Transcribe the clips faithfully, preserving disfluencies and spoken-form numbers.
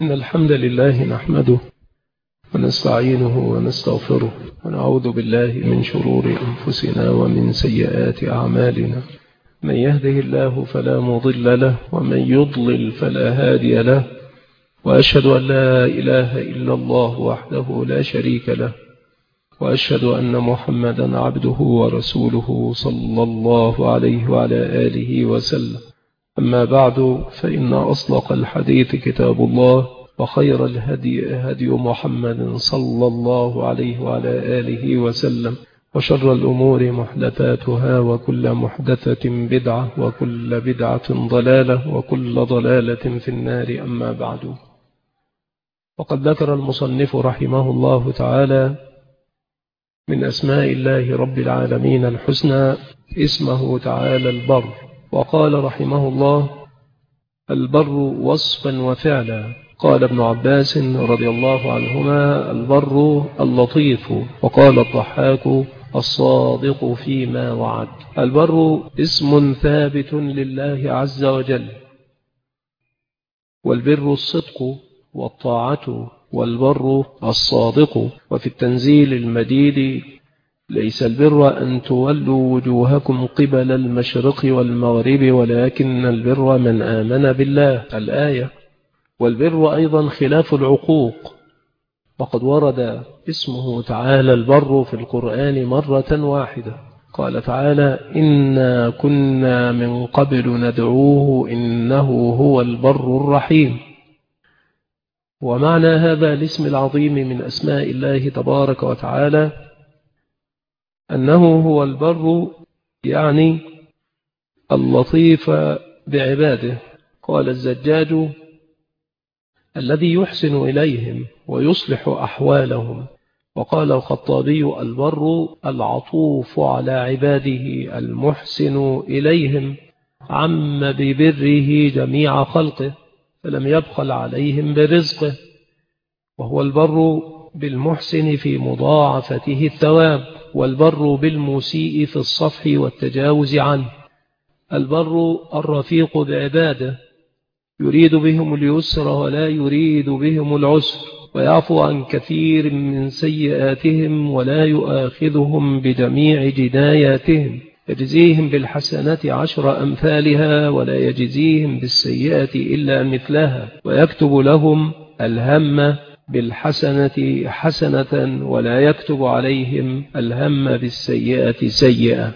إن الحمد لله نحمده ونستعينه ونستغفره ونعوذ بالله من شرور أنفسنا ومن سيئات أعمالنا. من يهده الله فلا مضل له ومن يضلل فلا هادي له، وأشهد أن لا إله إلا الله وحده لا شريك له، وأشهد أن محمدا عبده ورسوله صلى الله عليه وعلى آله وسلم. أما بعد، فإن أصدق الحديث كتاب الله، وخير الهدي هدي محمد صلى الله عليه وعلى آله وسلم، وشر الأمور محدثاتها، وكل محدثة بدعة، وكل بدعة ضلالة، وكل ضلالة في النار. أما بعد، وقد ذكر المصنف رحمه الله تعالى من أسماء الله رب العالمين الحسنى اسمه تعالى البر، وقال رحمه الله: البر وصفا وفعلا. قال ابن عباس رضي الله عنهما: البر اللطيف. وقال الضحاك: الصادق فيما وعد. البر اسم ثابت لله عز وجل، والبر الصدق والطاعة، والبر الصادق. وفي التنزيل المجيد: ليس البر أن تولوا وجوهكم قبل المشرق والمغرب ولكن البر من آمن بالله. الآية. والبر أيضا خلاف العقوق، وقد ورد اسمه تعالى البر في القرآن مرة واحدة. قال تعالى: إنا كنا من قبل ندعوه إنه هو البر الرحيم. ومعنى هذا الاسم العظيم من أسماء الله تبارك وتعالى أنه هو البر، يعني اللطيف بعباده. قال الزجاج: الذي يحسن إليهم ويصلح أحوالهم. وقال الخطابي: البر العطوف على عباده المحسن إليهم، عم ببره جميع خلقه فلم يبخل عليهم برزقه. وهو البر بالمحسن في مضاعفته الثواب، والبر بالمسيء في الصفح والتجاوز عنه. البر الرفيق بعباده، يريد بهم اليسر ولا يريد بهم العسر، ويعفو عن كثير من سيئاتهم ولا يؤاخذهم بجميع جناياتهم. يجزيهم بالحسنة عشر أمثالها ولا يجزيهم بالسيئة إلا مثلها، ويكتب لهم الهم بالحسنة حسنة ولا يكتب عليهم الهم بالسيئة سيئة.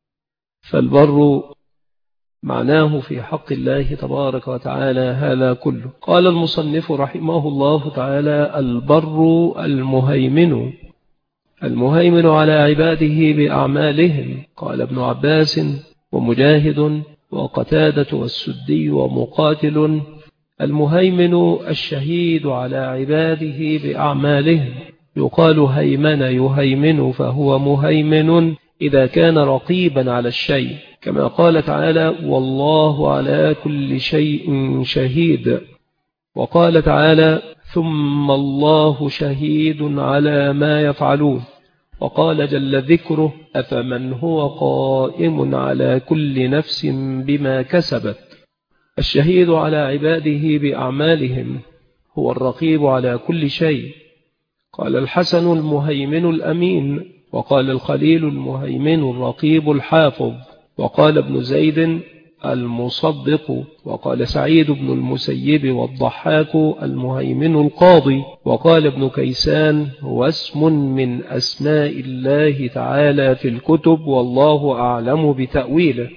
فالبر معناه في حق الله تبارك وتعالى هذا كله. قال المصنف رحمه الله تعالى: البر المهيمن، المهيمن على عباده بأعمالهم. قال ابن عباس ومجاهد وقتادة والسدي ومقاتل: المهيمن الشهيد على عباده بأعمالهم. يقال هيمن يهيمن، فهو مهيمن إذا كان رقيبا على الشيء، كما قال تعالى: والله على كل شيء شهيد. وقال تعالى: ثم الله شهيد على ما يفعلون. وقال جل ذكره: أفمن هو قائم على كل نفس بما كسبت. الشهيد على عباده بأعمالهم هو الرقيب على كل شيء. قال الحسن: المهيمن الأمين. وقال الخليل: المهيمن الرقيب الحافظ. وقال ابن زيد: المصدق. وقال سعيد بن المسيب والضحاك: المهيمن القاضي. وقال ابن كيسان: هو اسم من أسماء الله تعالى في الكتب، والله أعلم بتأويله.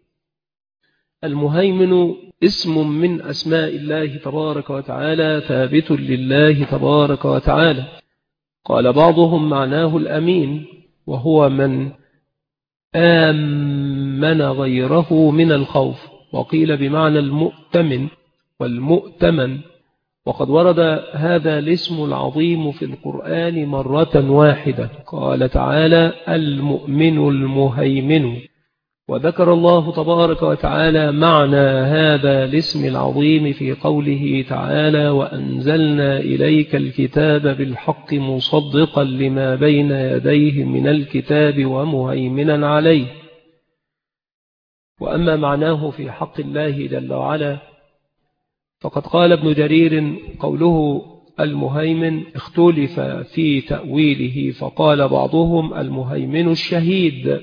المهيمن اسم من أسماء الله تبارك وتعالى ثابت لله تبارك وتعالى. قال بعضهم: معناه الأمين، وهو من آمن غيره من الخوف. وقيل بمعنى المؤتمن والمؤتمن. وقد ورد هذا الاسم العظيم في القرآن مرة واحدة. قال تعالى: المؤمن المهيمن. وذكر الله تبارك وتعالى معنى هذا الاسم العظيم في قوله تعالى: وأنزلنا إليك الكتاب بالحق مصدقا لما بين يديه من الكتاب ومهيمنا عليه. وأما معناه في حق الله جل وعلا فقد قال ابن جرير قوله المهيمن اختلف في تأويله، فقال بعضهم المهيمن الشهيد،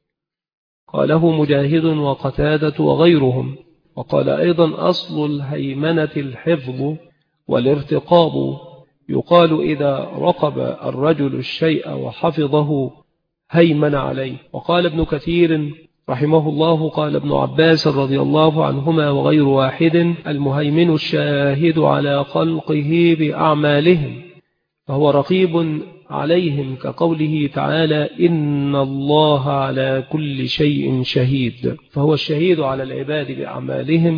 قاله مجاهد وقتادة وغيرهم. وقال أيضا أصل الهيمنة الحفظ والارتقاب، يقال إذا رقب الرجل الشيء وحفظه هيمن عليه. وقال ابن كثير رحمه الله قال ابن عباس رضي الله عنهما وغير واحد المهيمن الشاهد على خلقه بأعمالهم، فهو رقيب عليهم، كقوله تعالى إن الله على كل شيء شهيد، فهو الشهيد على العباد بأعمالهم،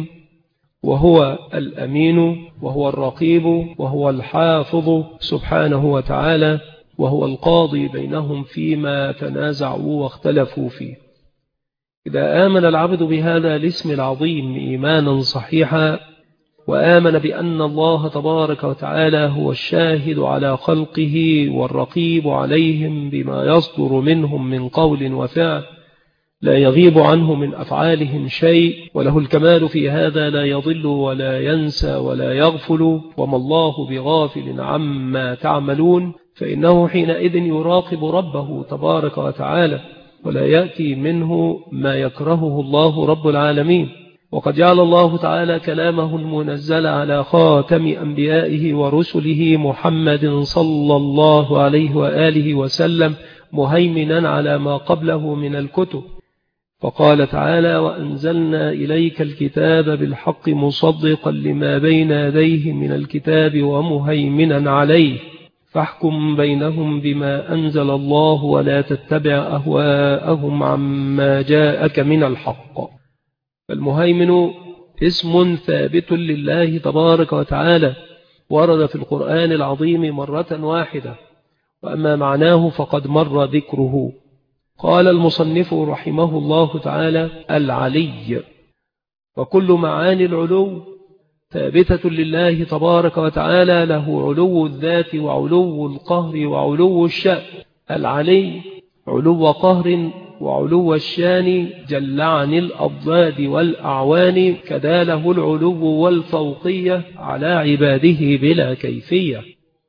وهو الأمين، وهو الرقيب، وهو الحافظ سبحانه وتعالى، وهو القاضي بينهم فيما تنازعوا واختلفوا فيه. إذا آمن العبد بهذا الاسم العظيم إيمانا صحيحا، وآمن بأن الله تبارك وتعالى هو الشاهد على خلقه والرقيب عليهم بما يصدر منهم من قول وفعل، لا يغيب عنه من أفعالهم شيء، وله الكمال في هذا، لا يضل ولا ينسى ولا يغفل، وما الله بغافل عما تعملون، فإنه حينئذ يراقب ربه تبارك وتعالى، ولا يأتي منه ما يكرهه الله رب العالمين. وقد جعل الله تعالى كلامه المنزل على خاتم أنبيائه ورسله محمد صلى الله عليه وآله وسلم مهيمنا على ما قبله من الكتب، فقال تعالى وأنزلنا إليك الكتاب بالحق مصدقا لما بين يديه من الكتاب ومهيمنا عليه، فاحكم بينهم بما أنزل الله ولا تتبع أهواءهم عما جاءك من الحق. فالمهيمن اسم ثابت لله تبارك وتعالى، ورد في القرآن العظيم مرة واحدة، وأما معناه فقد مر ذكره. قال المصنف رحمه الله تعالى العلي، وكل معاني العلو ثابتة لله تبارك وتعالى، له علو الذات وعلو القهر وعلو الشأن. العلي علو قهر وعلو الشان جل عن الأضداد والأعوان، كذا له العلو والفوقية على عباده بلا كيفية.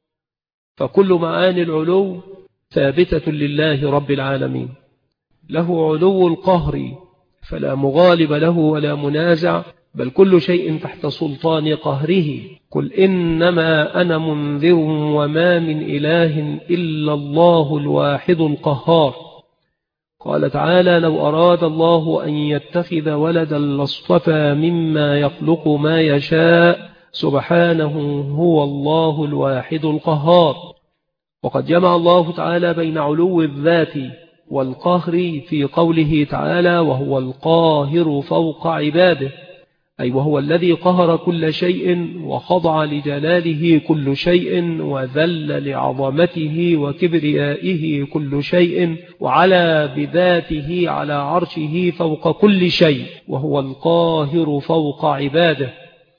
فكل معاني العلو ثابتة لله رب العالمين. له علو القهر فلا مغالب له ولا منازع، بل كل شيء تحت سلطان قهره. قل إنما أنا منذر وما من إله إلا الله الواحد القهار. قال تعالى لو أراد الله أن يتخذ ولدا لاصطفى مما يخلق ما يشاء سبحانه هو الله الواحد القهار. وقد جمع الله تعالى بين علو الذات والقهر في قوله تعالى وهو القاهر فوق عباده، أي وهو الذي قهر كل شيء وخضع لجلاله كل شيء وذل لعظمته وكبريائه كل شيء، وعلى بذاته على عرشه فوق كل شيء، وهو القاهر فوق عباده.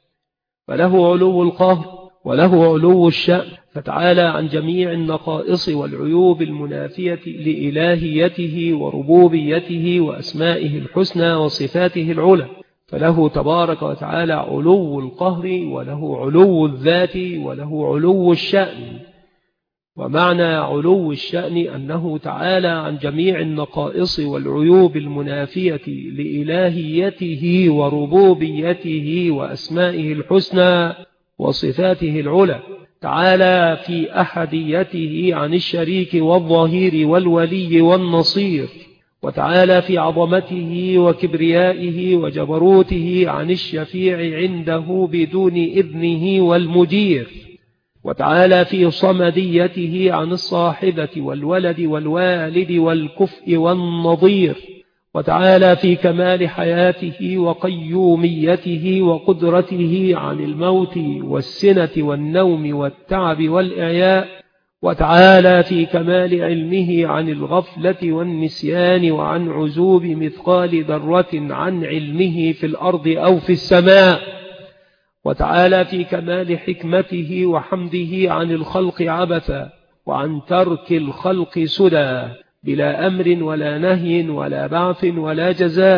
فله علو القهر وله علو الشأن، فتعالى عن جميع النقائص والعيوب المنافية لإلهيته وربوبيته وأسمائه الحسنى وصفاته العلى. فله تبارك وتعالى علو القهر وله علو الذات وله علو الشأن. ومعنى علو الشأن أنه تعالى عن جميع النقائص والعيوب المنافية لإلهيته وربوبيته وأسمائه الحسنى وصفاته العلى، تعالى في أحديته عن الشريك والظهير والولي والنصير، وتعالى في عظمته وكبريائه وجبروته عن الشفيع عنده بدون إذنه والمجير، وتعالى في صمديته عن الصاحبة والولد والوالد والكفء والنظير، وتعالى في كمال حياته وقيوميته وقدرته عن الموت والسنة والنوم والتعب والإعياء، وتعالى في كمال علمه عن الغفلة والنسيان وعن عزوب مثقال ذرة عن علمه في الأرض أو في السماء، وتعالى في كمال حكمته وحمده عن الخلق عبثا وعن ترك الخلق سدى بلا أمر ولا نهي ولا بعث ولا جزاء،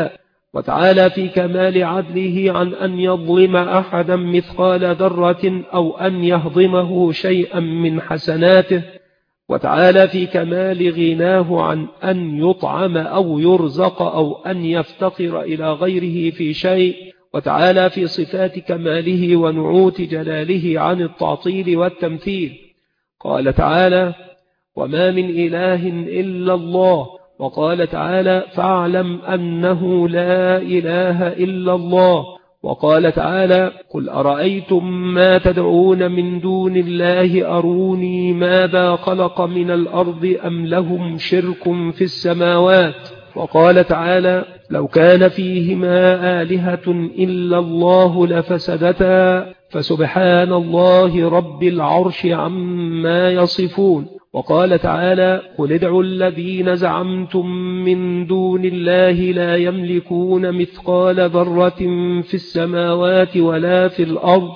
وتعالى في كمال عدله عن أن يظلم أحدا مثقال ذرة أو أن يهضمه شيئا من حسناته، وتعالى في كمال غناه عن أن يطعم أو يرزق أو أن يفتقر إلى غيره في شيء، وتعالى في صفات كماله ونعوت جلاله عن التعطيل والتمثيل. قال تعالى: وما من إله إلا الله. وقال تعالى: فاعلم أنه لا إله إلا الله. وقال تعالى: قل أرأيتم ما تدعون من دون الله أروني ماذا خلق من الأرض أم لهم شرك في السماوات. وقال تعالى: لو كان فيهما آلهة إلا الله لفسدتا فسبحان الله رب العرش عما يصفون. وقال تعالى: قل ادعوا الذين زعمتم من دون الله لا يملكون مثقال ذرة في السماوات ولا في الأرض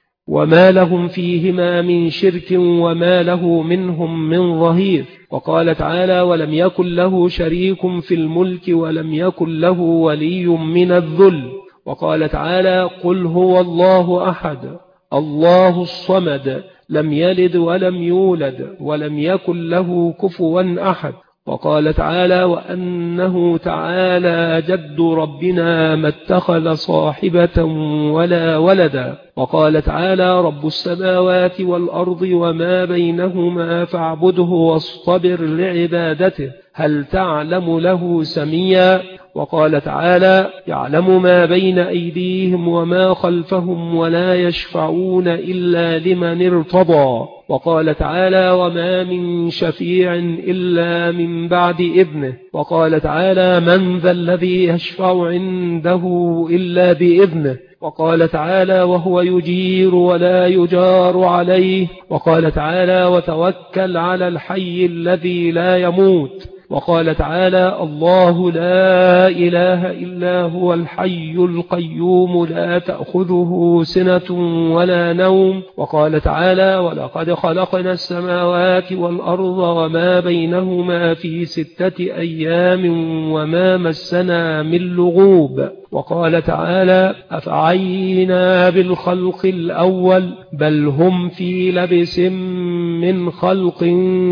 وما لهم فيهما من شرك وما له منهم من ظهير. وقال تعالى: ولم يكن له شريك في الملك ولم يكن له ولي من الذل. وقال تعالى: قل هو الله أحد الله الصمد لم يلد ولم يولد ولم يكن له كفوا أحد. وقال تعالى: وأنه تعالى جد ربنا ما اتخذ صاحبة ولا ولدا. وقال تعالى: رب السماوات والأرض وما بينهما فاعبده واصطبر لعبادته هل تعلم له سميا. وقال تعالى: يعلم ما بين أيديهم وما خلفهم ولا يشفعون إلا لمن ارتضى. وقال تعالى: وما من شفيع إلا من بعد إذنه. وقال تعالى: من ذا الذي يشفع عنده إلا بإذنه. وقال تعالى: وهو يجير ولا يجار عليه. وقال تعالى: وتوكل على الحي الذي لا يموت. وقال تعالى: الله لا إله إلا هو الحي القيوم لا تأخذه سنة ولا نوم. وقال تعالى: ولقد خلقنا السماوات والأرض وما بينهما في ستة أيام وما مسنا من لغوب. وقال تعالى: أفعينا بالخلق الأول بل هم في لبس من خلق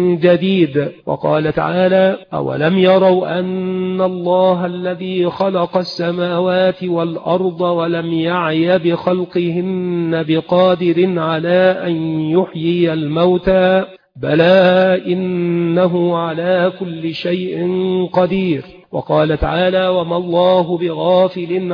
جديد. وقال تعالى: أولم يروا أن الله الذي خلق السماوات والأرض ولم يعي بخلقهن بقادر على أن يحيي الموتى بلى إنه على كل شيء قدير. وقال تعالى: وما الله بغافل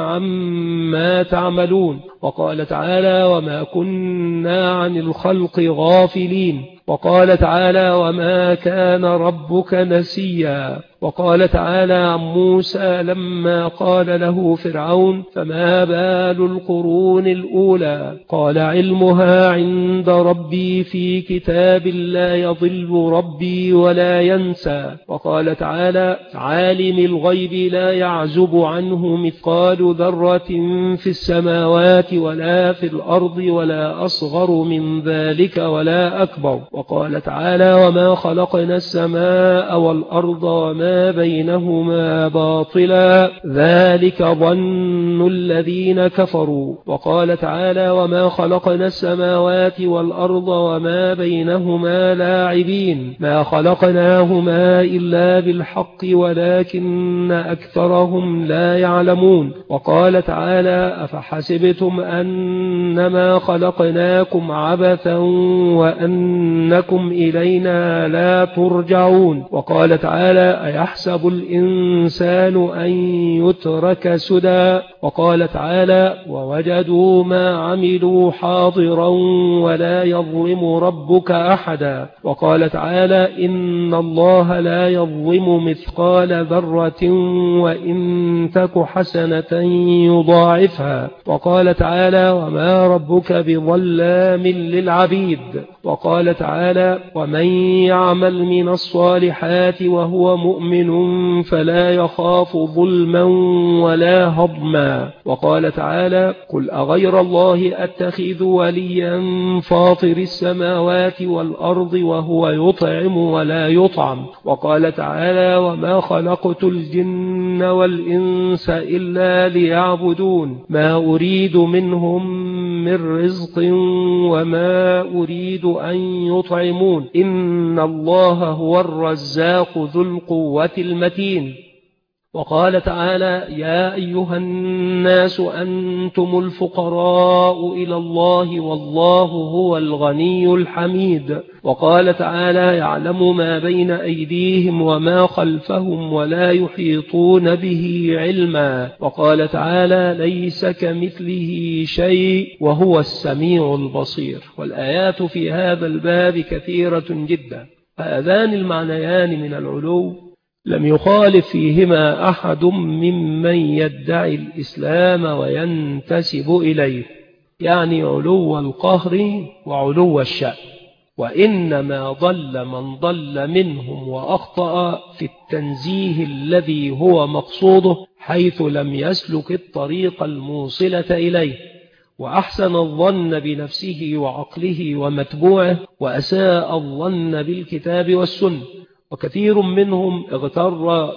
عما تعملون. وقال تعالى: وما كنا عن الخلق غافلين. وقال تعالى: وما كان ربك نسيا. وقال تعالى عن موسى لما قال له فرعون: فما بال القرون الأولى قال: علمها عند ربي في كتاب لا يضل ربي ولا ينسى. وقال تعالى: عالم الغيب لا يعزب عنه مثقال ذرة في السماوات ولا في الأرض ولا أصغر من ذلك ولا أكبر. وقال تعالى: وما خلقنا السماء والأرض وما بينهما باطلا ذلك ظن الذين كفروا. وقال تعالى: وما خلقنا السماوات والأرض وما بينهما لاعبين ما خلقناهما إلا بالحق ولكن أكثرهم لا يعلمون. وقال تعالى: أفحسبتم أنما خلقناكم عبثا وأنكم إلينا لا ترجعون. وقال تعالى: أيحسب الإنسان أن يترك سدى. وقال تعالى: ووجدوا ما عملوا حاضرا ولا يظلم ربك أحدا. وقال تعالى: إن الله لا يظلم مثقال ذرة وإن تك حسنة يضاعفها. وقال تعالى: وما ربك بظلام للعبيد. وقال تعالى: ومن يعمل من الصالحات وهو مؤمن فلا يخاف ظلما ولا هضما. وقال تعالى: قل أغير الله أتخذ وليا فاطر السماوات والأرض وهو يطعم ولا يطعم. وقال تعالى: وما خلقت الجن والإنس إلا ليعبدون ما أريد منهم من رزق وما أريد أن يطعمون إن الله هو الرزاق ذو القوة المتين. وقال تعالى: يا أيها الناس أنتم الفقراء إلى الله والله هو الغني الحميد. وقال تعالى: يعلم ما بين أيديهم وما خلفهم ولا يحيطون به علما. وقال تعالى: ليس كمثله شيء وهو السميع البصير. والآيات في هذا الباب كثيرة جدا. هذان المعنيان من العلو لم يخالف فيهما أحد ممن يدعي الإسلام وينتسب إليه، يعني علو القهر وعلو الشأن. وإنما ضل من ضل منهم وأخطأ في التنزيه الذي هو مقصوده، حيث لم يسلك الطريق الموصلة إليه، وأحسن الظن بنفسه وعقله ومتبوعه، وأساء الظن بالكتاب والسنة. وكثير منهم اغتر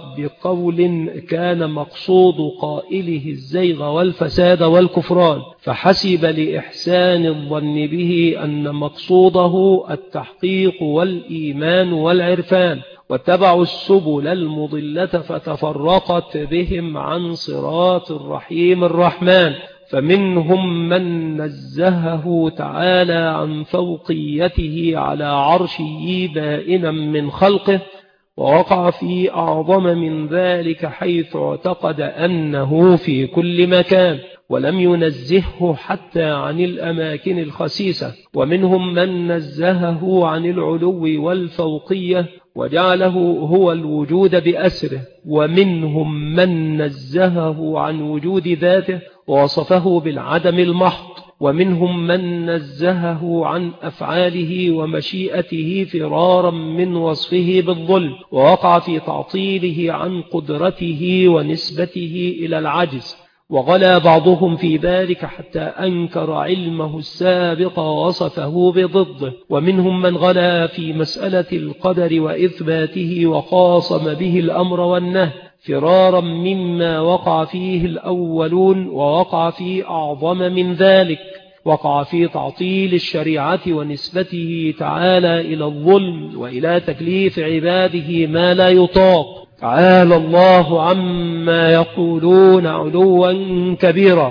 بقول كان مقصود قائله الزيغ والفساد والكفران، فحسب لإحسان الظن به أن مقصوده التحقيق والإيمان والعرفان، واتبعوا السبل المضلة فتفرقت بهم عن صراط الرحيم الرحمن. فمنهم من نزهه تعالى عن فوقيته على عرشه بائنا من خلقه، ووقع في أعظم من ذلك حيث اعتقد أنه في كل مكان، ولم ينزهه حتى عن الأماكن الخسيسة. ومنهم من نزهه عن العلو والفوقية وجعله هو الوجود بأسره. ومنهم من نزهه عن وجود ذاته ووصفه بالعدم المحض. ومنهم من نزهه عن أفعاله ومشيئته فرارا من وصفه بالظلم، ووقع في تعطيله عن قدرته ونسبته إلى العجز. وغلا بعضهم في ذلك حتى أنكر علمه السابق ووصفه بضده. ومنهم من غلا في مسألة القدر وإثباته وقاصم به الأمر والنهي فرارا مما وقع فيه الأولون، ووقع في أعظم من ذلك، وقع في تعطيل الشريعة ونسبته تعالى إلى الظلم وإلى تكليف عباده ما لا يطاق. تعالى الله عما يقولون علوا كبيرا.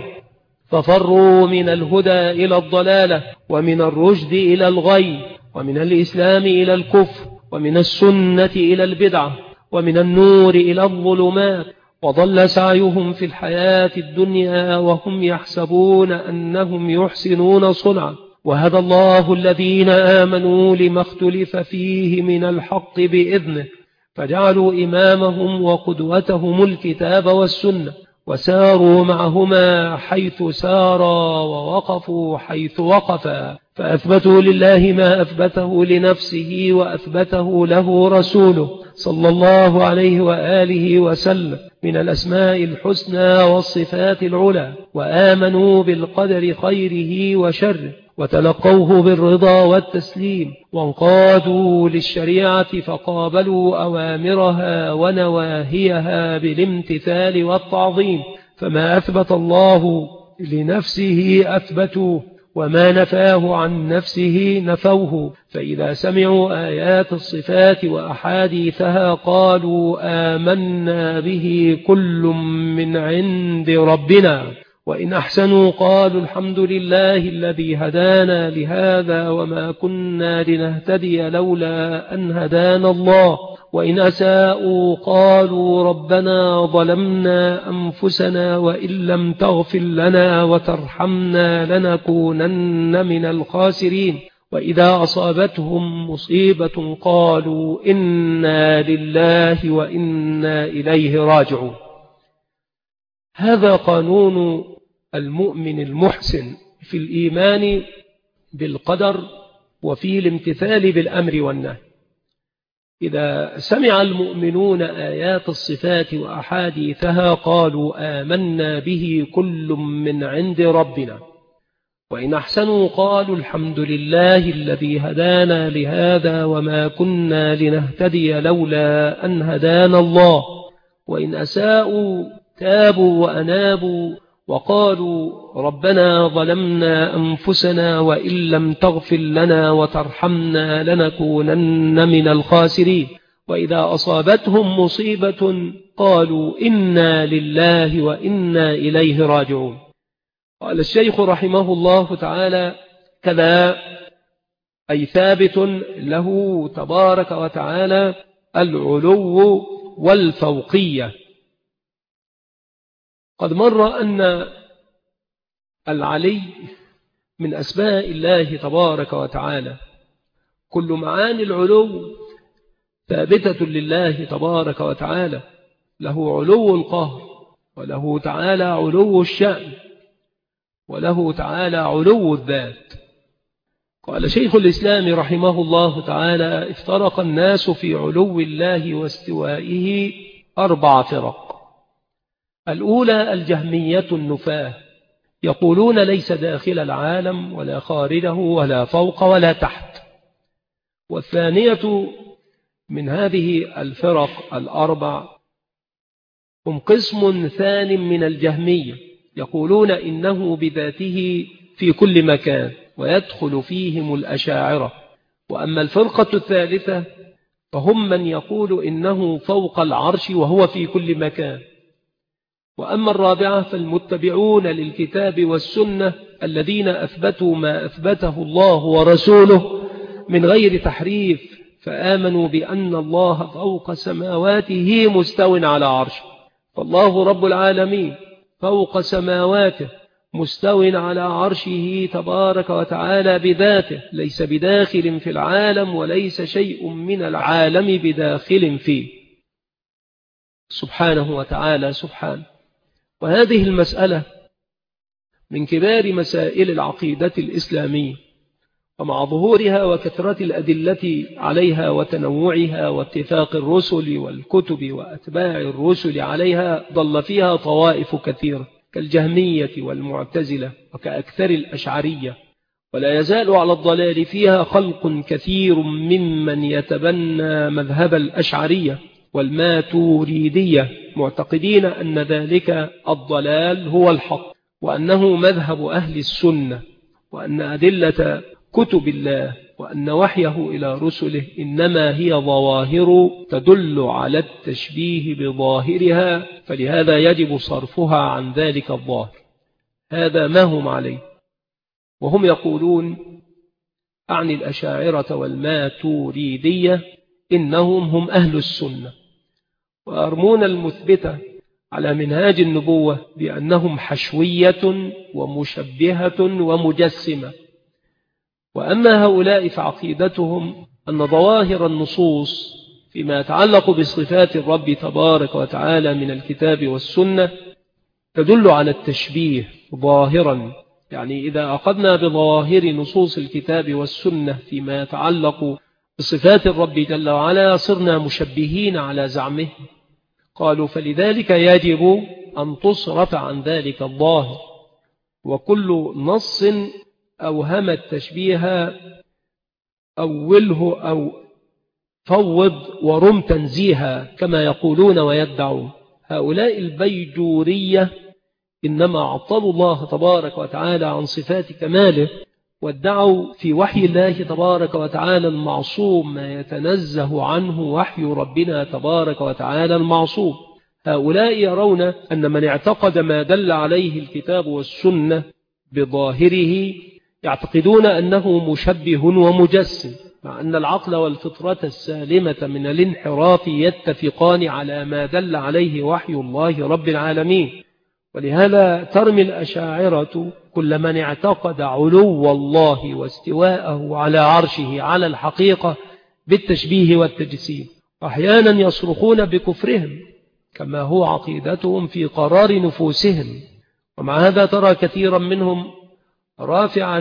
ففروا من الهدى إلى الضلالة، ومن الرشد إلى الغي، ومن الإسلام إلى الكفر، ومن السنة إلى البدعة، ومن النور إلى الظلمات. وضل سعيهم في الحياة الدنيا وهم يحسبون أنهم يحسنون صنعا. وهدى الله الذين آمنوا لما اختلف فيه من الحق بإذنه، فجعلوا إمامهم وقدوتهم الكتاب والسنة، وساروا معهما حيث سارا ووقفوا حيث وقفا، فأثبتوا لله ما أثبته لنفسه وأثبته له رسوله صلى الله عليه وآله وسلم من الأسماء الحسنى والصفات العلى، وآمنوا بالقدر خيره وشره، وتلقوه بالرضا والتسليم، وانقادوا للشريعة فقابلوا أوامرها ونواهيها بالامتثال والتعظيم. فما أثبت الله لنفسه أثبتوه، وما نفاه عن نفسه نفوه. فإذا سمعوا آيات الصفات وأحاديثها قالوا آمنا به كل من عند ربنا. وإن أحسنوا قالوا الحمد لله الذي هدانا لهذا وما كنا لنهتدي لولا أن هدانا الله. وإن أساءوا قالوا ربنا ظلمنا أنفسنا وإن لم تغفر لنا وترحمنا لنكونن من الخاسرين. وإذا أصابتهم مصيبة قالوا إنا لله وإنا إليه راجعون. هذا قانون المؤمن المحسن في الإيمان بالقدر وفي الامتثال بالأمر والنهي. إذا سمع المؤمنون آيات الصفات وأحاديثها قالوا آمنا به كل من عند ربنا، وإن أحسنوا قالوا الحمد لله الذي هدانا لهذا وما كنا لنهتدي لولا أن هدانا الله، وإن أساءوا تابوا وأنابوا وقالوا ربنا ظلمنا أنفسنا وإن لم تغفر لنا وترحمنا لنكونن من الخاسرين، وإذا أصابتهم مصيبة قالوا إنا لله وإنا إليه راجعون. قال الشيخ رحمه الله تعالى كذا أي ثابت له تبارك وتعالى العلو والفوقية. قد مر أن العلي من أسماء الله تبارك وتعالى، كل معاني العلو ثابتة لله تبارك وتعالى، له علو القهر، وله تعالى علو الشأن، وله تعالى علو الذات. قال شيخ الإسلام رحمه الله تعالى افترق الناس في علو الله واستوائه أربع فرق. الأولى الجهمية النفاة، يقولون ليس داخل العالم ولا خارجه ولا فوق ولا تحت. والثانية من هذه الفرق الأربع هم قسم ثان من الجهمية، يقولون إنه بذاته في كل مكان، ويدخل فيهم الأشاعرة. وأما الفرقة الثالثة فهم من يقول إنه فوق العرش وهو في كل مكان. وأما الرابعة فالمتبعون للكتاب والسنة الذين أثبتوا ما أثبته الله ورسوله من غير تحريف، فآمنوا بأن الله فوق سماواته مستو على عرشه، فالله رب العالمين فوق سماواته مستو على عرشه تبارك وتعالى بذاته، ليس بداخل في العالم وليس شيء من العالم بداخل فيه سبحانه وتعالى سبحانه. وهذه المسألة من كبار مسائل العقيدة الإسلامية، ومع ظهورها وكثرة الأدلة عليها وتنوعها واتفاق الرسل والكتب وأتباع الرسل عليها، ضل فيها طوائف كثيرة كالجهمية والمعتزلة وكأكثر الأشعرية، ولا يزال على الضلال فيها خلق كثير ممن يتبنى مذهب الأشعرية والماتوريدية، معتقدين أن ذلك الضلال هو الحق، وأنه مذهب أهل السنة، وأن أدلة كتب الله وأن وحيه إلى رسله إنما هي ظواهر تدل على التشبيه بظاهرها، فلهذا يجب صرفها عن ذلك الظاهر. هذا ما هم عليه. وهم يقولون عن الأشاعرة والماتوريدية إنهم هم أهل السنة، ويرمون المثبتة على منهاج النبوة بأنهم حشوية ومشبهة ومجسمة. وأما هؤلاء فعقيدتهم أن ظواهر النصوص فيما يتعلق بصفات الرب تبارك وتعالى من الكتاب والسنة تدل على التشبيه ظاهرا، يعني إذا أخذنا بظواهر نصوص الكتاب والسنة فيما يتعلق بصفات الرب جل وعلا صرنا مشبهين على زعمه. قالوا فلذلك يجب أن تصرف عن ذلك الظاهر، وكل نص أوهم التشبيه أوله أو فوض ورم تنزيها كما يقولون ويدعون. هؤلاء البيجورية إنما عطلوا الله تبارك وتعالى عن صفات كماله، وادعوا في وحي الله تبارك وتعالى المعصوم ما يتنزه عنه وحي ربنا تبارك وتعالى المعصوم. هؤلاء يرون أن من اعتقد ما دل عليه الكتاب والسنة بظاهره يعتقدون أنه مشبه ومجسم، مع أن العقل والفطرة السالمة من الانحراف يتفقان على ما دل عليه وحي الله رب العالمين. ولهذا ترمي الأشاعرة كل من اعتقد علو الله واستواءه على عرشه على الحقيقة بالتشبيه والتجسيم، أحيانا يصرخون بكفرهم كما هو عقيدتهم في قرار نفوسهم. ومع هذا ترى كثيرا منهم رافعا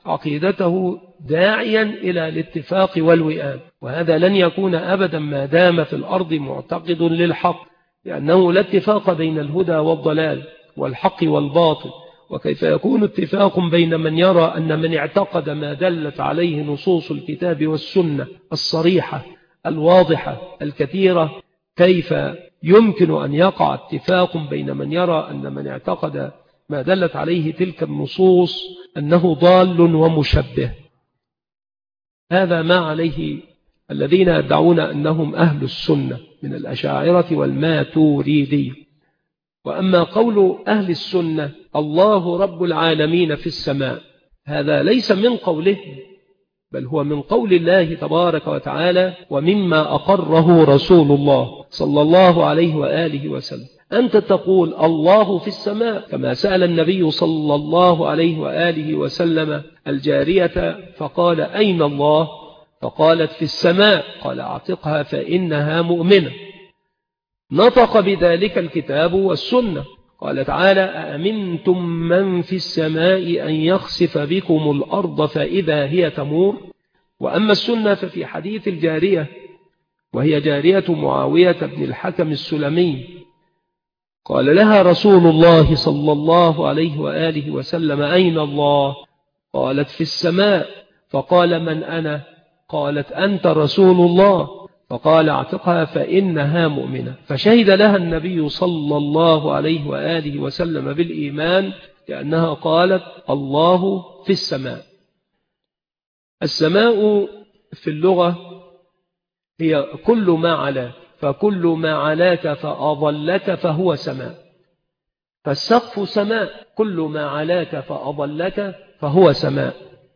عقيدته داعيا إلى الاتفاق والوئام، وهذا لن يكون أبدا ما دام في الأرض معتقد للحق، لأنه لا اتفاق بين الهدى والضلال والحق والباطل. وكيف يكون اتفاق بين من يرى أن من اعتقد ما دلت عليه نصوص الكتاب والسنة الصريحة الواضحة الكثيرة، كيف يمكن أن يقع اتفاق بين من يرى أن من اعتقد ما دلت عليه تلك النصوص أنه ضال ومشبه؟ هذا ما عليه الذين يدعون أنهم أهل السنة من الأشاعرة والماتوريدية. وأما قول أهل السنة الله رب العالمين في السماء، هذا ليس من قوله، بل هو من قول الله تبارك وتعالى، ومما أقره رسول الله صلى الله عليه وآله وسلم. أنت تقول الله في السماء، كما سأل النبي صلى الله عليه وآله وسلم الجارية فقال أين الله؟ فقالت في السماء، قال اعتقها فإنها مؤمنة. نطق بذلك الكتاب والسنة، قال تعالى أأمنتم من في السماء أن يخسف بكم الأرض فإذا هي تمور. وأما السنة ففي حديث الجارية، وهي جارية معاوية بن الحكم السلمي، قال لها رسول الله صلى الله عليه وآله وسلم أين الله؟ قالت في السماء. فقال من أنا؟ قالت أنت رسول الله. فقال اعتقها فإنها مؤمنة. فشهد لها النبي صلى الله عليه وآله وسلم بالإيمان، لأنها قالت الله في السماء. السماء في اللغة هي كل ما علاك، فكل ما علاك فأضلك فهو سماء. فالسقف سماء، كل ما علاك فأضلك فهو سماء.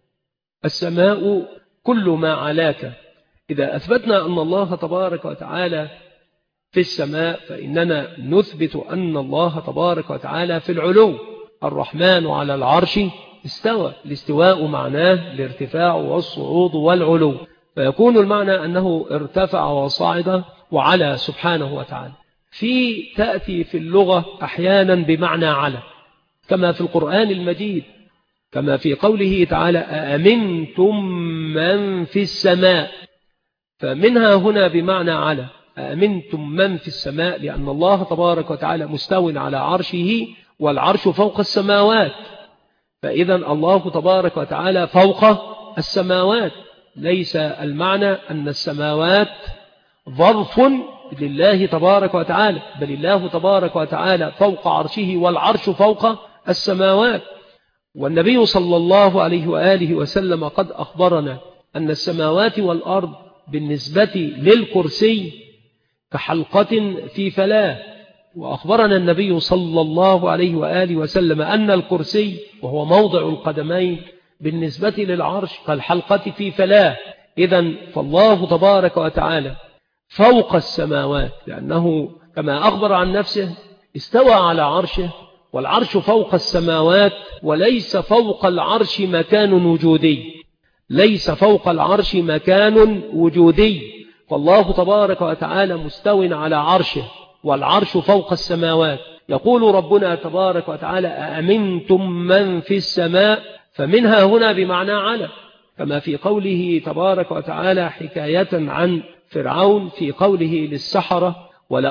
السماء كل ما علاك. إذا أثبتنا أن الله تبارك وتعالى في السماء، فإننا نثبت أن الله تبارك وتعالى في العلو. الرحمن على العرش استوى، الاستواء معناه الارتفاع والصعود والعلو، فيكون المعنى أنه ارتفع وصعد وعلى سبحانه وتعالى. في تأتي في اللغة أحيانا بمعنى على، كما في القرآن المجيد، كما في قوله تعالى أأمنتم من في السماء، فمنها هنا بمعنى على. أأمنتم من في السماء لأن الله تبارك وتعالى مستو على عرشه، والعرش فوق السماوات، فإذا الله تبارك وتعالى فوق السماوات. ليس المعنى أن السماوات ظرف لله تبارك وتعالى، بل الله تبارك وتعالى فوق عرشه، والعرش فوق السماوات. والنبي صلى الله عليه وآله وسلم قد أخبرنا أن السماوات والأرض بالنسبة للكرسي كحلقة في فلاة. وأخبرنا النبي صلى الله عليه وآله وسلم أن الكرسي وهو موضع القدمين بالنسبة للعرش كالحلقة في فلاة. إذن فالله تبارك وتعالى فوق السماوات، لأنه كما أخبر عن نفسه استوى على عرشه، والعرش فوق السماوات، وليس فوق العرش مكان وجودي، ليس فوق العرش مكان وجودي. فالله تبارك وتعالى مستو على عرشه، والعرش فوق السماوات. يقول ربنا تبارك وتعالى أأمنتم من في السماء، فمنها هنا بمعنى على، كما في قوله تبارك وتعالى حكاية عن فرعون في قوله للسحرة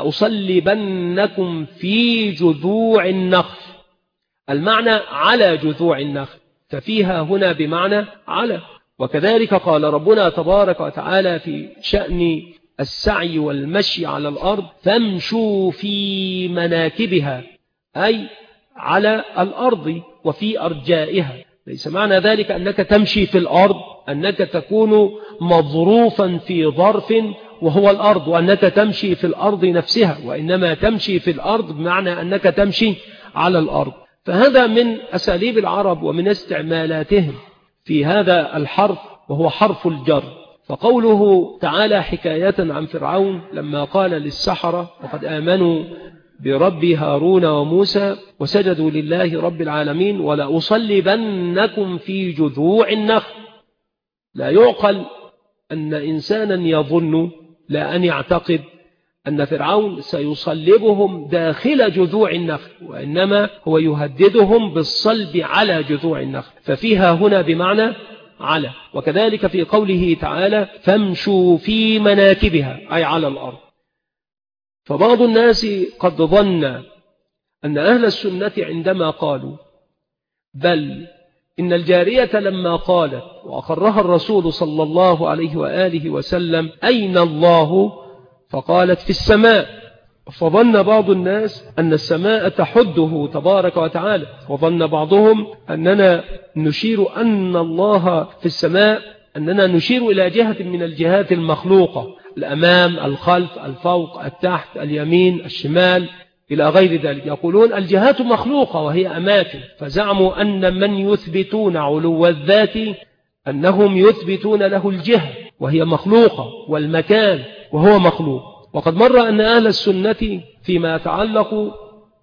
ولأصلبنكم في جذوع النخل، المعنى على جذوع النخل، ففيها هنا بمعنى على. وكذلك قال ربنا تبارك وتعالى في شأن السعي والمشي على الأرض فامشوا في مناكبها، أي على الأرض وفي أرجائها. ليس معنى ذلك أنك تمشي في الأرض أنك تكون مظروفا في ظرف وهو الأرض، وأنك تمشي في الأرض نفسها، وإنما تمشي في الأرض بمعنى أنك تمشي على الأرض. فهذا من أساليب العرب ومن استعمالاتهم في هذا الحرف، وهو حرف الجر. فقوله تعالى حكاية عن فرعون لما قال للسحرة وقد آمنوا برب هارون وموسى وسجدوا لله رب العالمين ولأصلبنكم في جذوع النخل، لا يعقل أن إنسانا يظن، لا أن يعتقد أن فرعون سيصلبهم داخل جذوع النخل، وإنما هو يهددهم بالصلب على جذوع النخل، ففيها هنا بمعنى على. وكذلك في قوله تعالى فامشوا في مناكبها أي على الأرض. فبعض الناس قد ظن أن أهل السنة عندما قالوا بل إن الجارية لما قالت وأقرها الرسول صلى الله عليه وآله وسلم أين الله؟ فقالت في السماء، فظن بعض الناس أن السماء تحده تبارك وتعالى، وظن بعضهم أننا نشير أن الله في السماء، أننا نشير إلى جهة من الجهات المخلوقة، الأمام، الخلف، الفوق، التحت، اليمين، الشمال، إلى غير ذلك. يقولون الجهات مخلوقة وهي أماكن، فزعموا أن من يثبتون علو الذات أنهم يثبتون له الجهة وهي مخلوقة، والمكان وهو مخلوق. وقد مر أن أهل السنة فيما يتعلق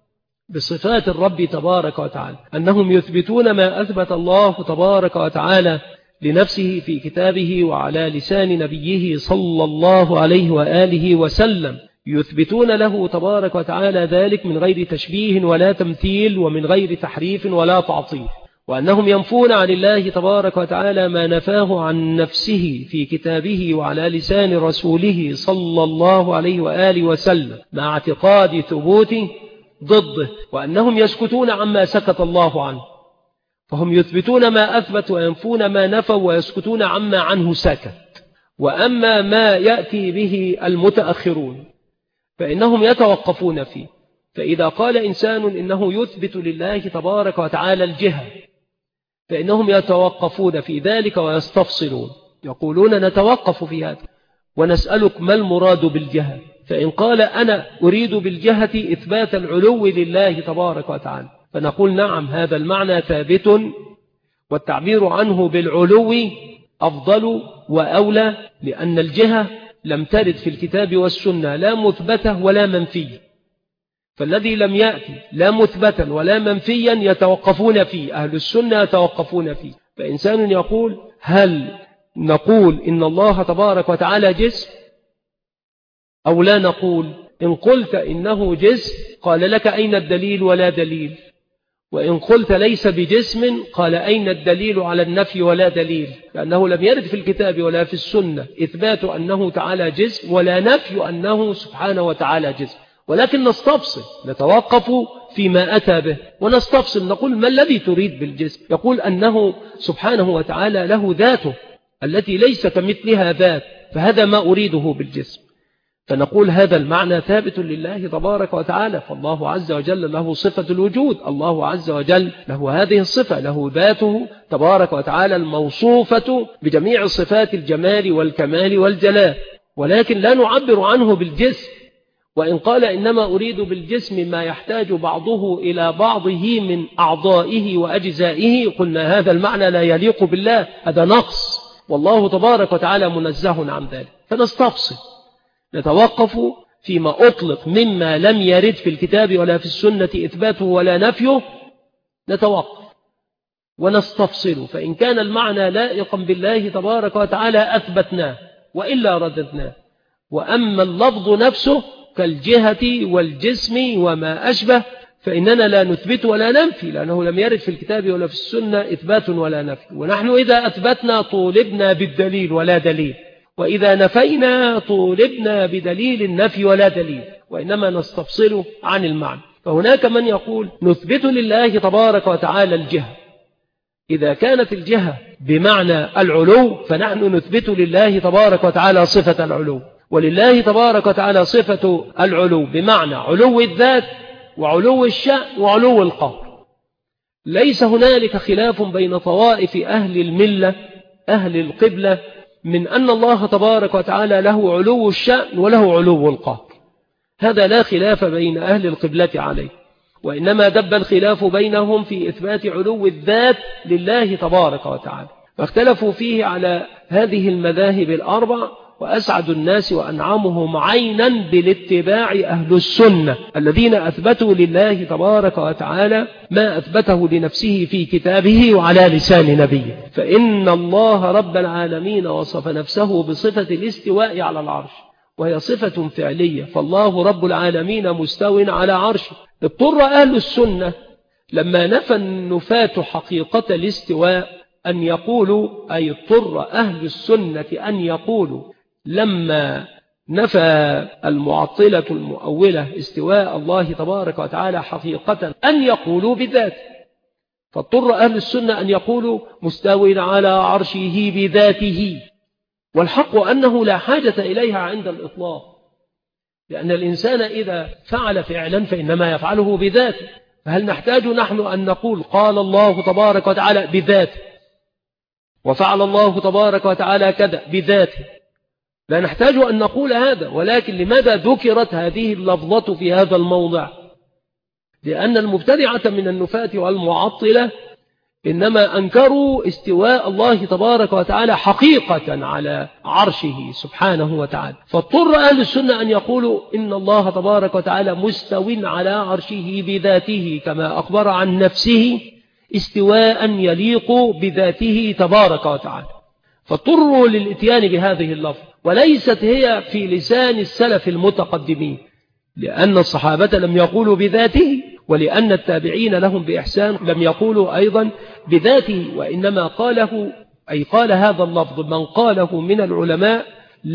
بصفات الرب تبارك وتعالى أنهم يثبتون ما أثبت الله تبارك وتعالى لنفسه في كتابه وعلى لسان نبيه صلى الله عليه وآله وسلم، يثبتون له تبارك وتعالى ذلك من غير تشبيه ولا تمثيل ومن غير تحريف ولا تعطيل، وأنهم ينفون عن الله تبارك وتعالى ما نفاه عن نفسه في كتابه وعلى لسان رسوله صلى الله عليه وآله وسلم مع اعتقاد ثبوته ضده، وأنهم يسكتون عما سكت الله عنه، فهم يثبتون ما أثبت وينفون ما نفوا ويسكتون عما عنه سكت. وأما ما يأتي به المتأخرون فإنهم يتوقفون فيه، فإذا قال إنسان إنه يثبت لله تبارك وتعالى الجهة فإنهم يتوقفون في ذلك ويستفصلون، يقولون نتوقف في هذا ونسألك ما المراد بالجهة، فإن قال أنا أريد بالجهة إثبات العلو لله تبارك وتعالى فنقول نعم هذا المعنى ثابت، والتعبير عنه بالعلو أفضل وأولى، لأن الجهة لم ترد في الكتاب والسنة لا مثبتة ولا منفية، فالذي لم يأتي لا مثبتا ولا منفيا يتوقفون فيه، أهل السنة يتوقفون فيه. فإنسان يقول هل نقول إن الله تبارك وتعالى جسم أو لا نقول؟ إن قلت إنه جسم قال لك أين الدليل؟ ولا دليل. وإن قلت ليس بجسم قال أين الدليل على النفي؟ ولا دليل، لأنه لم يرد في الكتاب ولا في السنة إثبات أنه تعالى جسم ولا نفي أنه سبحانه وتعالى جسم، ولكن نستفصل نتوقف فيما أتى به ونستفصل نقول ما الذي تريد بالجسم؟ يقول أنه سبحانه وتعالى له ذاته التي ليس كمثلها ذات، فهذا ما أريده بالجسم، فنقول هذا المعنى ثابت لله تبارك وتعالى، فالله عز وجل له صفة الوجود، الله عز وجل له هذه الصفة، له ذاته تبارك وتعالى الموصوفة بجميع صفات الجمال والكمال والجلال، ولكن لا نعبر عنه بالجسم. وإن قال إنما أريد بالجسم ما يحتاج بعضه إلى بعضه من أعضائه وأجزائه قلنا هذا المعنى لا يليق بالله، هذا نقص، والله تبارك وتعالى منزه عن ذلك، فنستفصل نتوقف فيما أطلق مما لم يرد في الكتاب ولا في السنة إثباته ولا نفيه، نتوقف ونستفصل، فإن كان المعنى لائقا بالله تبارك وتعالى أثبتناه وإلا رددناه. وأما اللفظ نفسه كالجهة والجسم وما أشبه فإننا لا نثبت ولا ننفي، لأنه لم يرد في الكتاب ولا في السنة إثبات ولا نفي، ونحن إذا أثبتنا طولبنا بالدليل ولا دليل، وإذا نفينا طولبنا بدليل النفي ولا دليل، وإنما نستفصل عن المعنى. فهناك من يقول نثبت لله تبارك وتعالى الجهة، إذا كانت الجهة بمعنى العلو فنحن نثبت لله تبارك وتعالى صفة العلو، ولله تبارك وتعالى صفة العلو بمعنى علو الذات وعلو الشأن وعلو القهر. ليس هنالك خلاف بين طوائف أهل الملة أهل القبلة من أن الله تبارك وتعالى له علو الشأن وله علو القهر، هذا لا خلاف بين أهل القبلة عليه، وإنما دب الخلاف بينهم في إثبات علو الذات لله تبارك وتعالى، فاختلفوا فيه على هذه المذاهب الأربع، وأسعد الناس وأنعمهم عينا بالاتباع أهل السنة الذين أثبتوا لله تبارك وتعالى ما أثبته لنفسه في كتابه وعلى لسان نبيه. فإن الله رب العالمين وصف نفسه بصفة الاستواء على العرش، وهي صفة فعلية، فالله رب العالمين مستو على عرشه. اضطر أهل السنة لما نفى النفاة حقيقة الاستواء أن يقولوا، أي اضطر أهل السنة أن يقولوا لما نفى المعطلة المؤولة استواء الله تبارك وتعالى حقيقة أن يقولوا بذاته. فاضطر أهل السنة أن يقولوا مستو على عرشه بذاته، والحق أنه لا حاجة إليها عند الإطلاق، لأن الإنسان إذا فعل فعلا فإنما يفعله بذاته. فهل نحتاج نحن أن نقول قال الله تبارك وتعالى بذاته وفعل الله تبارك وتعالى كذا بذاته؟ لا نحتاج أن نقول هذا. ولكن لماذا ذكرت هذه اللفظة في هذا الموضع؟ لأن المبتدعة من النفاة والمعطلة إنما أنكروا استواء الله تبارك وتعالى حقيقة على عرشه سبحانه وتعالى. فاضطر أهل السنة أن يقولوا إن الله تبارك وتعالى مستو على عرشه بذاته كما أخبر عن نفسه استواء يليق بذاته تبارك وتعالى. فاضطروا للإتيان بهذه اللفظ، وليست هي في لسان السلف المتقدمين، لأن الصحابة لم يقولوا بذاته، ولأن التابعين لهم بإحسان لم يقولوا أيضا بذاته، وإنما قاله أي قال هذا اللفظ من قاله من العلماء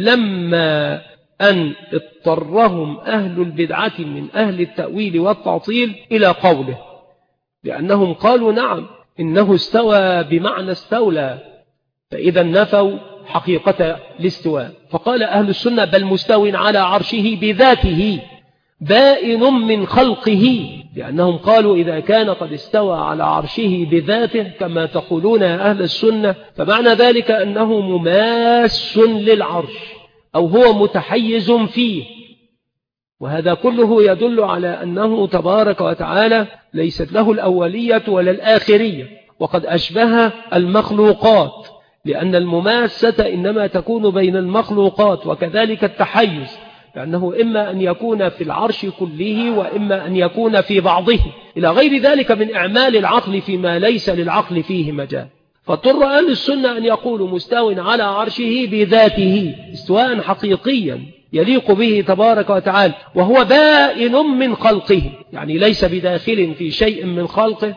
لما أن اضطرهم أهل البدعة من أهل التأويل والتعطيل إلى قوله، لأنهم قالوا نعم إنه استوى بمعنى استولى، فإذا نفوا حقيقة الاستواء. فقال أهل السنة بل مستو على عرشه بذاته بائن من خلقه، لأنهم قالوا إذا كان قد استوى على عرشه بذاته كما تقولون يا أهل السنة فمعنى ذلك أنه مماس للعرش أو هو متحيز فيه، وهذا كله يدل على أنه تبارك وتعالى ليست له الأولية ولا الآخرية، وقد أشبه المخلوقات، لأن المماسة إنما تكون بين المخلوقات، وكذلك التحيز، لأنه إما أن يكون في العرش كله وإما أن يكون في بعضه إلى غير ذلك من إعمال العقل فيما ليس للعقل فيه مجال. فاضطر أهل السنة أن يقولوا مستو على عرشه بذاته استواء حقيقيا يليق به تبارك وتعالى، وهو بائن من خلقه، يعني ليس بداخل في شيء من خلقه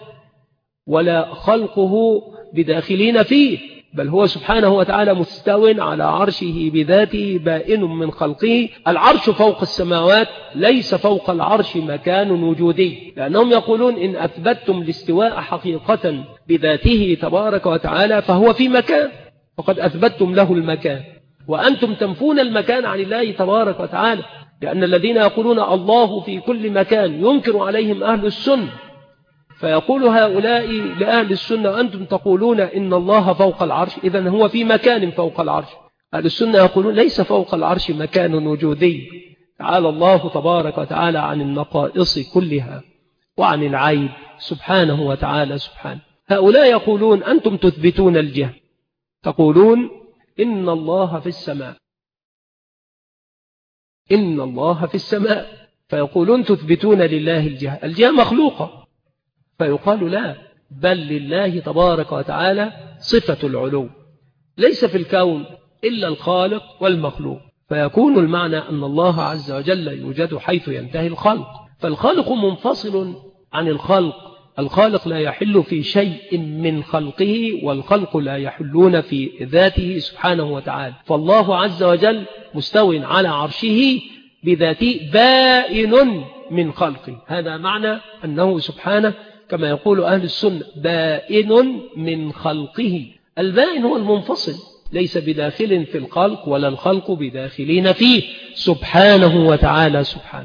ولا خلقه بداخلين فيه، بل هو سبحانه وتعالى مستو على عرشه بذاته بائن من خلقه. العرش فوق السماوات، ليس فوق العرش مكان وجودي، لأنهم يقولون إن أثبتتم الاستواء حقيقة بذاته تبارك وتعالى فهو في مكان، فقد أثبتتم له المكان، وأنتم تنفون المكان عن الله تبارك وتعالى، لأن الذين يقولون الله في كل مكان ينكر عليهم أهل السنة، فيقول هؤلاء لأهل السنة أنتم تقولون إن الله فوق العرش، إذن هو في مكان فوق العرش. أهل السنة يقولون ليس فوق العرش مكان وجودي، تعالى الله تبارك وتعالى عن النقائص كلها وعن العيب سبحانه وتعالى سبحانه. هؤلاء يقولون أنتم تثبتون الجهة، تقولون إن الله في السماء، إن الله في السماء، فيقولون تثبتون لله الجهة، الجهة مخلوقة، فيقال لا، بل لله تبارك وتعالى صفة العلو، ليس في الكون إلا الخالق والمخلوق، فيكون المعنى أن الله عز وجل يوجد حيث ينتهي الخلق، فالخالق منفصل عن الخلق، الخالق لا يحل في شيء من خلقه، والخلق لا يحلون في ذاته سبحانه وتعالى. فالله عز وجل مستو على عرشه بذاته بائن من خلقه، هذا معنى أنه سبحانه كما يقول أهل السنة بائن من خلقه. البائن هو المنفصل، ليس بداخل في الخلق ولا الخلق بداخلين فيه سبحانه وتعالى سبحانه.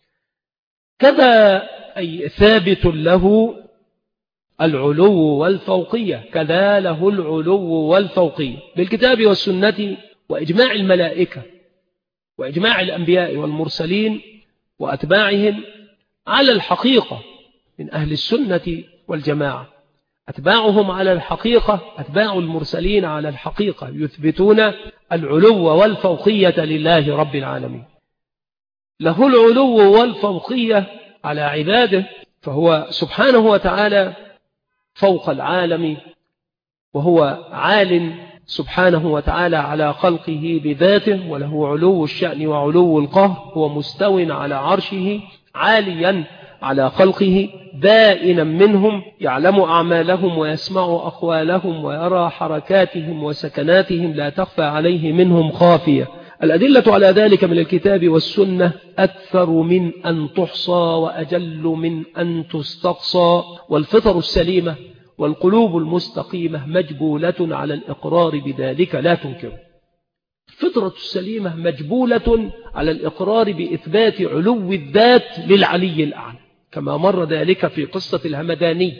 كذا أي ثابت له العلو والفوقية، كذا له العلو والفوقية بالكتاب والسنة وإجماع الملائكة وإجماع الأنبياء والمرسلين وأتباعهم على الحقيقة من أهل السنة والجماعة. أتباعهم على الحقيقة، أتباع المرسلين على الحقيقة، يثبتون العلو والفوقية لله رب العالمين. له العلو والفوقية على عباده، فهو سبحانه وتعالى فوق العالم، وهو عال سبحانه وتعالى على خلقه بذاته، وله علو الشأن وعلو القهر، هو مستو على عرشه عاليا على خلقه بائنا منهم، يعلم أعمالهم ويسمع أقوالهم ويرى حركاتهم وسكناتهم، لا تخفى عليه منهم خافية. الأدلة على ذلك من الكتاب والسنة أكثر من أن تحصى وأجل من أن تستقصى. والفطر السليمة والقلوب المستقيمة مجبولة على الإقرار بذلك لا تنكر. الفطرة السليمة مجبولة على الإقرار بإثبات علو الذات للعلي الأعلى، كما مر ذلك في قصة الهمداني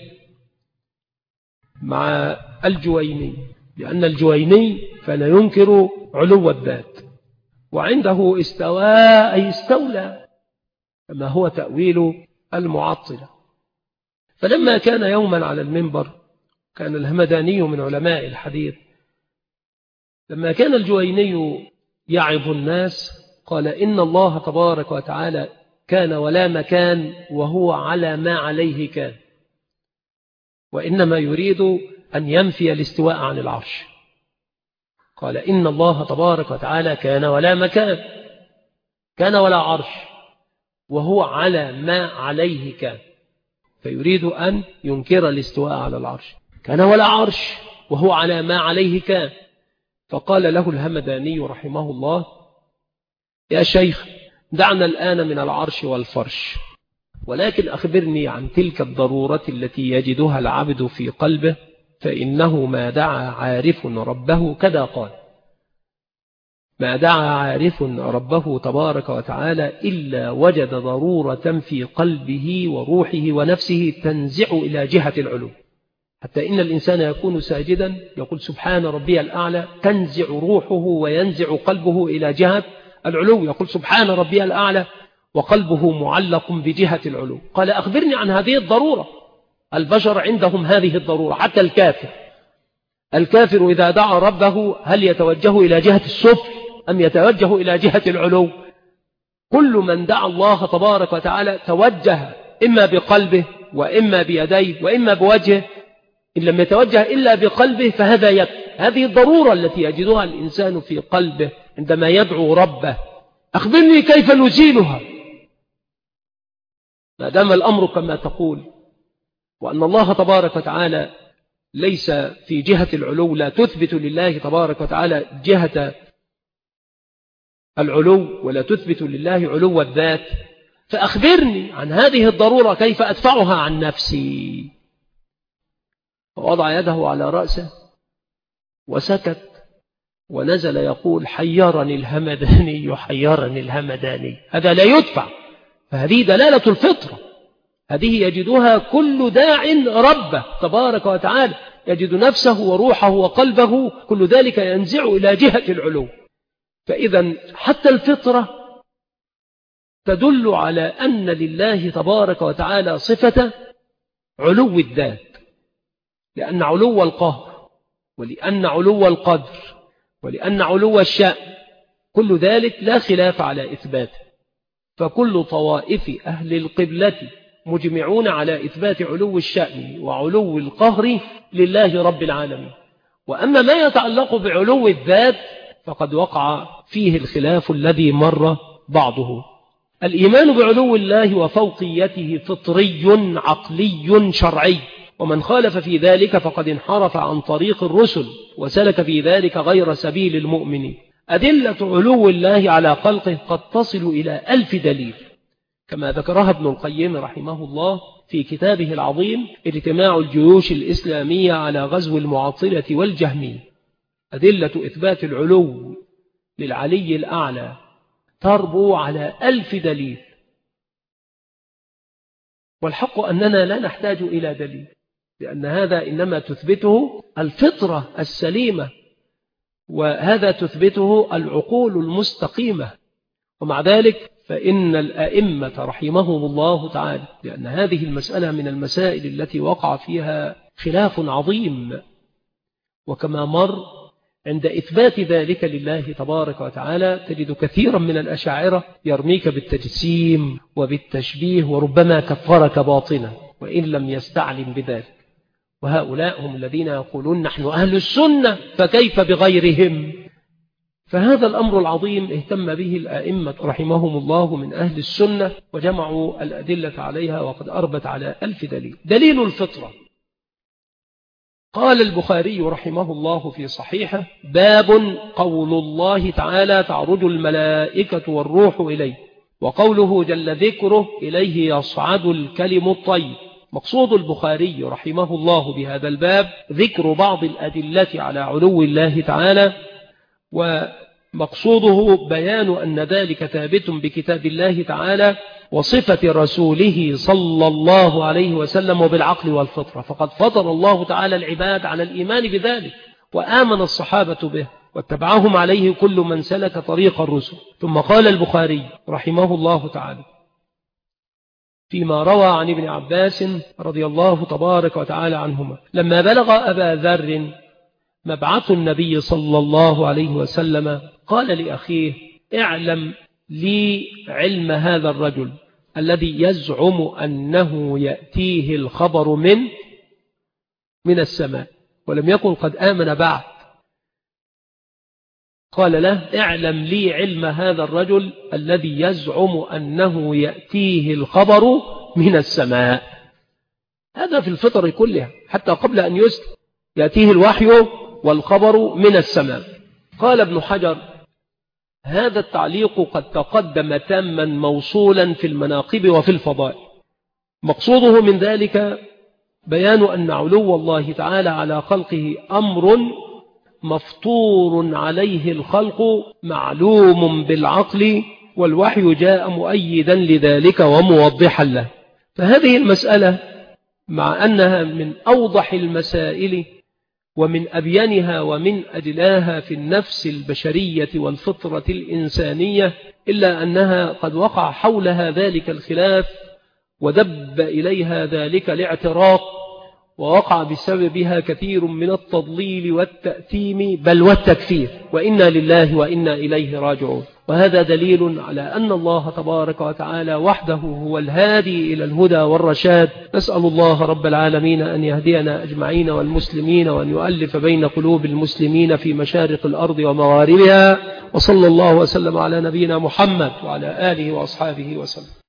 مع الجويني، لأن الجويني كان ينكر علو الذات، وعنده استوى أي استولى، كما هو تأويل المعطلة. فلما كان يوما على المنبر، كان الهمداني من علماء الحديث، لما كان الجويني يعظ الناس قال إن الله تبارك وتعالى كان ولا مكان وهو على ما عليه كان، وإنما يريد أن ينفي الاستواء عن العرش. قال إن الله تبارك وتعالى كان ولا مكان، كان ولا عرش، وهو على ما عليه كان، فيريد أن ينكر الاستواء على العرش. كان ولا عرش وهو على ما عليه كان. فقال له الهمداني رحمه الله: يا شيخ، دعنا الآن من العرش والفرش، ولكن أخبرني عن تلك الضرورة التي يجدها العبد في قلبه، فإنه ما دعا عارف ربه كذا قال: ما دعا عارف ربه تبارك وتعالى إلا وجد ضرورة في قلبه وروحه ونفسه تنزع إلى جهة العلو، حتى إن الإنسان يكون ساجدا يقول سبحان ربي الأعلى، تنزع روحه وينزع قلبه إلى جهة العلو، يقول سبحان ربي الأعلى وقلبه معلق بجهة العلو. قال: أخبرني عن هذه الضرورة. البشر عندهم هذه الضرورة، حتى الكافر. الكافر إذا دعا ربه هل يتوجه إلى جهة السفل أم يتوجه إلى جهة العلو؟ كل من دعا الله تبارك وتعالى توجه إما بقلبه وإما بيديه وإما بوجهه. إن لم يتوجه إلا بقلبه فهذا يكفي. هذه الضرورة التي يجدها الإنسان في قلبه عندما يدعو ربه. أخبرني كيف نزيلها ما دام الأمر كما تقول، وأن الله تبارك وتعالى ليس في جهة العلو، لا تثبت لله تبارك وتعالى جهة العلو ولا تثبت لله علو الذات، فأخبرني عن هذه الضرورة كيف أدفعها عن نفسي. فوضع يده على رأسه وسكت، ونزل يقول: حيرني الهمداني حيرني الهمداني. هذا لا يدفع، فهذه دلالة الفطرة، هذه يجدها كل داع ربه تبارك وتعالى، يجد نفسه وروحه وقلبه كل ذلك ينزع إلى جهة العلو. فإذا حتى الفطرة تدل على أن لله تبارك وتعالى صفة علو الذات، لأن علو القهر ولأن علو القدر ولأن علو الشأن كل ذلك لا خلاف على إثباته. فكل طوائف أهل القبلة مجمعون على إثبات علو الشأن وعلو القهر لله رب العالمين. وأما ما يتعلق بعلو الذات فقد وقع فيه الخلاف الذي مر بعضه. الإيمان بعلو الله وفوقيته فطري عقلي شرعي، ومن خالف في ذلك فقد انحرف عن طريق الرسل وسلك في ذلك غير سبيل المؤمنين. أدلة علو الله على خلقه قد تصل إلى ألف دليل، كما ذكرها ابن القيم رحمه الله في كتابه العظيم اجتماع الجيوش الإسلامية على غزو المعطلة والجهمية. أدلة إثبات العلو للعلي الأعلى تربو على ألف دليل، والحق أننا لا نحتاج إلى دليل، لأن هذا إنما تثبته الفطرة السليمة، وهذا تثبته العقول المستقيمة. ومع ذلك فإن الأئمة رحمهم الله تعالى، لأن هذه المسألة من المسائل التي وقع فيها خلاف عظيم، وكما مر عند إثبات ذلك لله تبارك وتعالى تجد كثيرا من الأشاعرة يرميك بالتجسيم وبالتشبيه، وربما كفرك باطنا وإن لم يستعلم بذلك. وهؤلاء هم الذين يقولون نحن أهل السنة فكيف بغيرهم؟ فهذا الأمر العظيم اهتم به الآئمة رحمهم الله من أهل السنة وجمعوا الأدلة عليها، وقد أربت على ألف دليل. دليل الفطرة، قال البخاري رحمه الله في صحيحه: باب قول الله تعالى: تعرج الملائكة والروح إليه، وقوله جل ذكره: إليه يصعد الكلم الطيب. مقصود البخاري رحمه الله بهذا الباب ذكر بعض الأدلة على علو الله تعالى، ومقصوده بيان أن ذلك ثابت بكتاب الله تعالى وصفة رسوله صلى الله عليه وسلم وبالعقل والفطرة، فقد فطر الله تعالى العباد على الإيمان بذلك، وآمن الصحابة به واتبعهم عليه كل من سلك طريق الرسل. ثم قال البخاري رحمه الله تعالى فيما روى عن ابن عباس رضي الله تبارك وتعالى عنهما: لما بلغ أبا ذر مبعث النبي صلى الله عليه وسلم قال لأخيه: اعلم لي علم هذا الرجل الذي يزعم أنه يأتيه الخبر من من السماء، ولم يكن قد آمن بعد. قال له: اعلم لي علم هذا الرجل الذي يزعم أنه يأتيه الخبر من السماء. هذا في الفطر كلها حتى قبل أن يسلم، يأتيه الوحي والخبر من السماء. قال ابن حجر: هذا التعليق قد تقدم تاما موصولا في المناقب وفي الفضائل. مقصوده من ذلك بيان أن علو الله تعالى على خلقه أمر مفطور عليه الخلق معلوم بالعقل، والوحي جاء مؤيدا لذلك وموضحا له. فهذه المسألة مع أنها من أوضح المسائل ومن أبينها ومن أدلاها في النفس البشرية والفطرة الإنسانية، إلا أنها قد وقع حولها ذلك الخلاف ودب إليها ذلك الاعتراض، ووقع بسببها كثير من التضليل والتأثيم بل والتكفير، وإنا لله وإنا إليه راجعون. وهذا دليل على أن الله تبارك وتعالى وحده هو الهادي إلى الهدى والرشاد. نسأل الله رب العالمين أن يهدينا أجمعين والمسلمين، وأن يؤلف بين قلوب المسلمين في مشارق الأرض ومغاربها. وصلى الله وسلم على نبينا محمد وعلى آله وأصحابه وسلم.